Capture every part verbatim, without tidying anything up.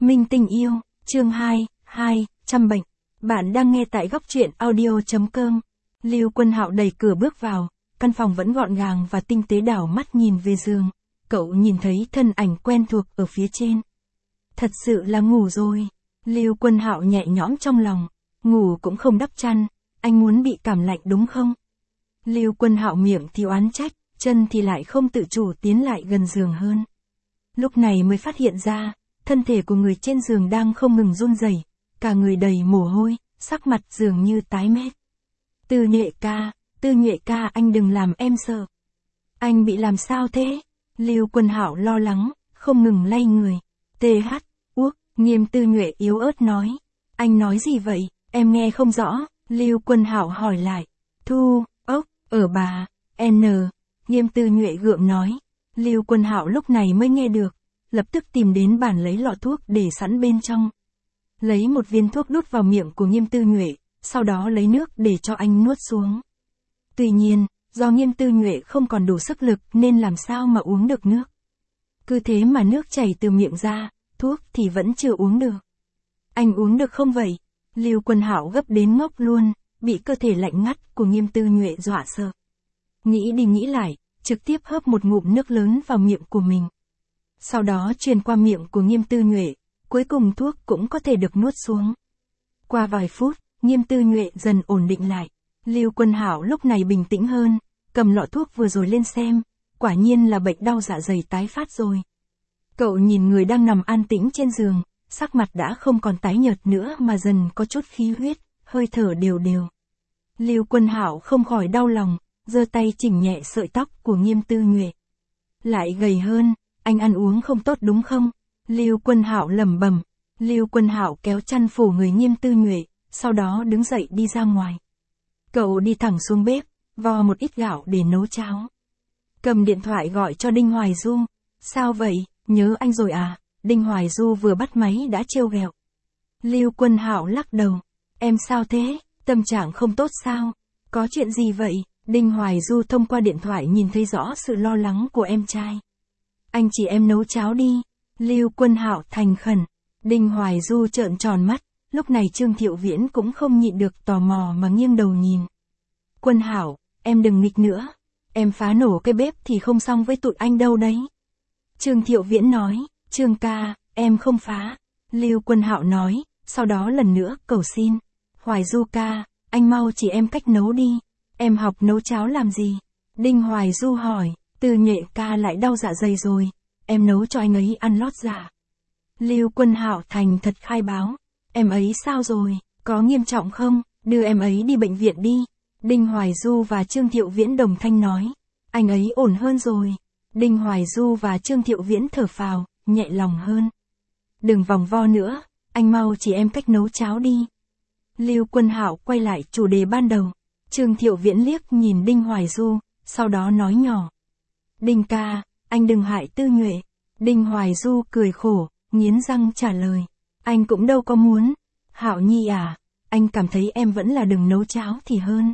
Minh tình yêu, chương hai, hai, trăm bệnh. Bạn đang nghe tại góc truyện audio.com. Lưu Quân Hạo đẩy cửa bước vào, căn phòng vẫn gọn gàng và tinh tế, đảo mắt nhìn về giường. Cậu nhìn thấy thân ảnh quen thuộc ở phía trên. Thật sự là ngủ rồi. Lưu Quân Hạo nhẹ nhõm trong lòng. Ngủ cũng không đắp chăn, anh muốn bị cảm lạnh đúng không? Lưu Quân Hạo miệng thì oán trách, chân thì lại không tự chủ tiến lại gần giường hơn. Lúc này mới phát hiện ra, thân thể của người trên giường đang không ngừng run rẩy, cả người đầy mồ hôi, sắc mặt dường như tái mét. Tư Nhuệ ca, Tư Nhuệ ca, anh đừng làm em sợ. Anh bị làm sao thế? Lưu Quân Hạo lo lắng, không ngừng lay người. Tê hát, uốc, Nghiêm Tư Nhuệ yếu ớt nói. Anh nói gì vậy, em nghe không rõ. Lưu Quân Hạo hỏi lại. Thu, ốc, ở bà, N. Nghiêm Tư Nhuệ gượng nói. Lưu Quân Hạo lúc này mới nghe được, lập tức tìm đến bàn lấy lọ thuốc để sẵn bên trong. Lấy một viên thuốc đút vào miệng của Nghiêm Tư Nhuệ, sau đó lấy nước để cho anh nuốt xuống. Tuy nhiên, do Nghiêm Tư Nhuệ không còn đủ sức lực nên làm sao mà uống được nước. Cứ thế mà nước chảy từ miệng ra, thuốc thì vẫn chưa uống được. Anh uống được không vậy? Lưu Quân Hạo gấp đến ngốc luôn, bị cơ thể lạnh ngắt của Nghiêm Tư Nhuệ dọa sợ. Nghĩ đi nghĩ lại, trực tiếp hớp một ngụm nước lớn vào miệng của mình. Sau đó truyền qua miệng của Nghiêm Tư Nhuệ, cuối cùng thuốc cũng có thể được nuốt xuống. Qua vài phút, Nghiêm Tư Nhuệ dần ổn định lại. Lưu Quân Hạo lúc này bình tĩnh hơn, cầm lọ thuốc vừa rồi lên xem, quả nhiên là bệnh đau dạ dày tái phát rồi. Cậu nhìn người đang nằm an tĩnh trên giường, sắc mặt đã không còn tái nhợt nữa mà dần có chút khí huyết, hơi thở đều đều. Lưu Quân Hạo không khỏi đau lòng, giơ tay chỉnh nhẹ sợi tóc của Nghiêm Tư Nhuệ. Lại gầy hơn, anh ăn uống không tốt đúng không? Lưu Quân Hạo lẩm bẩm. Lưu Quân Hạo kéo chăn phủ người Nghiêm Tư Nhuệ, sau đó đứng dậy đi ra ngoài. Cậu đi thẳng xuống bếp, vo một ít gạo để nấu cháo. Cầm điện thoại gọi cho Đinh Hoài Du. Sao vậy, nhớ anh rồi à? Đinh Hoài Du vừa bắt máy đã trêu ghẹo. Lưu Quân Hạo lắc đầu. Em sao thế? Tâm trạng không tốt sao? Có chuyện gì vậy? Đinh Hoài Du thông qua điện thoại nhìn thấy rõ sự lo lắng của em trai. Anh chỉ em nấu cháo đi. Lưu Quân Hạo thành khẩn. Đinh Hoài Du trợn tròn mắt, lúc này Trương Thiệu Viễn cũng không nhịn được tò mò mà nghiêng đầu nhìn. Quân Hạo, em đừng nghịch nữa. Em phá nổ cái bếp thì không xong với tụi anh đâu đấy. Trương Thiệu Viễn nói, Trương ca, em không phá. Lưu Quân Hạo nói, sau đó lần nữa cầu xin. Hoài Du ca, anh mau chỉ em cách nấu đi. Em học nấu cháo làm gì? Đinh Hoài Du hỏi, Tư Nhuệ ca lại đau dạ dày rồi. Em nấu cho anh ấy ăn lót dạ. Lưu Quân Hạo thành thật khai báo. Em ấy sao rồi? Có nghiêm trọng không? Đưa em ấy đi bệnh viện đi. Đinh Hoài Du và Trương Thiệu Viễn đồng thanh nói. Anh ấy ổn hơn rồi. Đinh Hoài Du và Trương Thiệu Viễn thở phào, nhẹ lòng hơn. Đừng vòng vo nữa, anh mau chỉ em cách nấu cháo đi. Lưu Quân Hạo quay lại chủ đề ban đầu. Trương Thiệu Viễn liếc nhìn Đinh Hoài Du, sau đó nói nhỏ. Đinh ca, anh đừng hại Tư Nhuệ. Đinh Hoài Du cười khổ, nghiến răng trả lời. Anh cũng đâu có muốn. Hạo Nhi à, anh cảm thấy em vẫn là đừng nấu cháo thì hơn.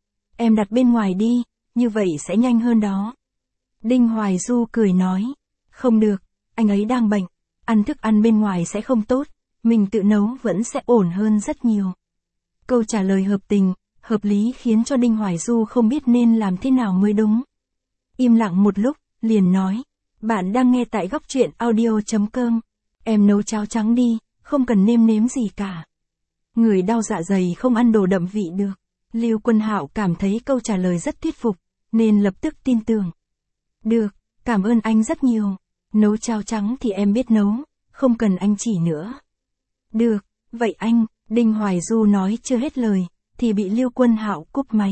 Em đặt bên ngoài đi, như vậy sẽ nhanh hơn đó. Đinh Hoài Du cười nói. Không được, anh ấy đang bệnh, ăn thức ăn bên ngoài sẽ không tốt, mình tự nấu vẫn sẽ ổn hơn rất nhiều. Câu trả lời hợp tình, hợp lý khiến cho Đinh Hoài Du không biết nên làm thế nào mới đúng. Im lặng một lúc, liền nói. Bạn đang nghe tại góc truyện audio.com. Em nấu cháo trắng đi, không cần nêm nếm gì cả. Người đau dạ dày không ăn đồ đậm vị được. Lưu Quân Hạo cảm thấy câu trả lời rất thuyết phục, nên lập tức tin tưởng. Được, cảm ơn anh rất nhiều. Nấu cháo trắng thì em biết nấu, không cần anh chỉ nữa. Được, vậy anh, Đinh Hoài Du nói chưa hết lời, thì bị Lưu Quân Hạo cúp máy.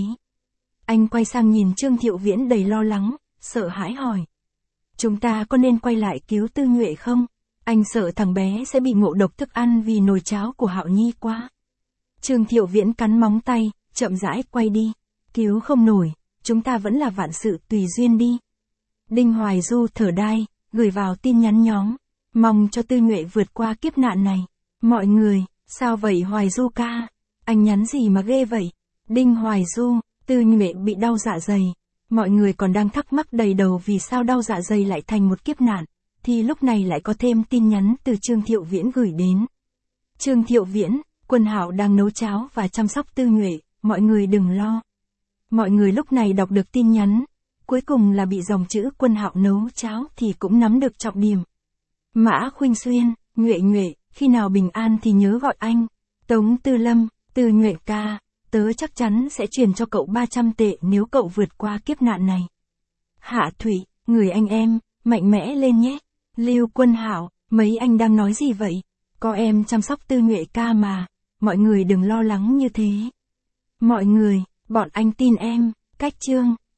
Anh quay sang nhìn Trương Thiệu Viễn đầy lo lắng, sợ hãi hỏi. Chúng ta có nên quay lại cứu Tư Nhuệ không? Anh sợ thằng bé sẽ bị ngộ độc thức ăn vì nồi cháo của Hạo Nhi quá. Trương Thiệu Viễn cắn móng tay, chậm rãi quay đi. Cứu không nổi, chúng ta vẫn là vạn sự tùy duyên đi. Đinh Hoài Du thở đai, gửi vào tin nhắn nhóm. Mong cho Tư Nhuệ vượt qua kiếp nạn này. Mọi người, sao vậy Hoài Du ca? Anh nhắn gì mà ghê vậy? Đinh Hoài Du, Tư Nhuệ bị đau dạ dày. Mọi người còn đang thắc mắc đầy đầu vì sao đau dạ dày lại thành một kiếp nạn. thì lúc này lại có thêm tin nhắn từ Trương Thiệu Viễn gửi đến. Trương Thiệu Viễn, Quân Hạo đang nấu cháo và chăm sóc Tư Nhuệ, mọi người đừng lo. Mọi người lúc này đọc được tin nhắn, cuối cùng là bị dòng chữ Quân Hạo nấu cháo thì cũng nắm được trọng điểm. Mã Khuynh Xuyên, Nhuệ Nhuệ, khi nào bình an thì nhớ gọi anh. Tống Tư Lâm, Tư Nhuệ ca, tớ chắc chắn sẽ chuyển cho cậu ba trăm tệ nếu cậu vượt qua kiếp nạn này. Hạ Thủy, người anh em, mạnh mẽ lên nhé. Lưu Quân Hạo, mấy anh đang nói gì vậy? Có em chăm sóc Tư Nhuệ ca mà, mọi người đừng lo lắng như thế. Mọi người, bọn anh tin em, cách chương.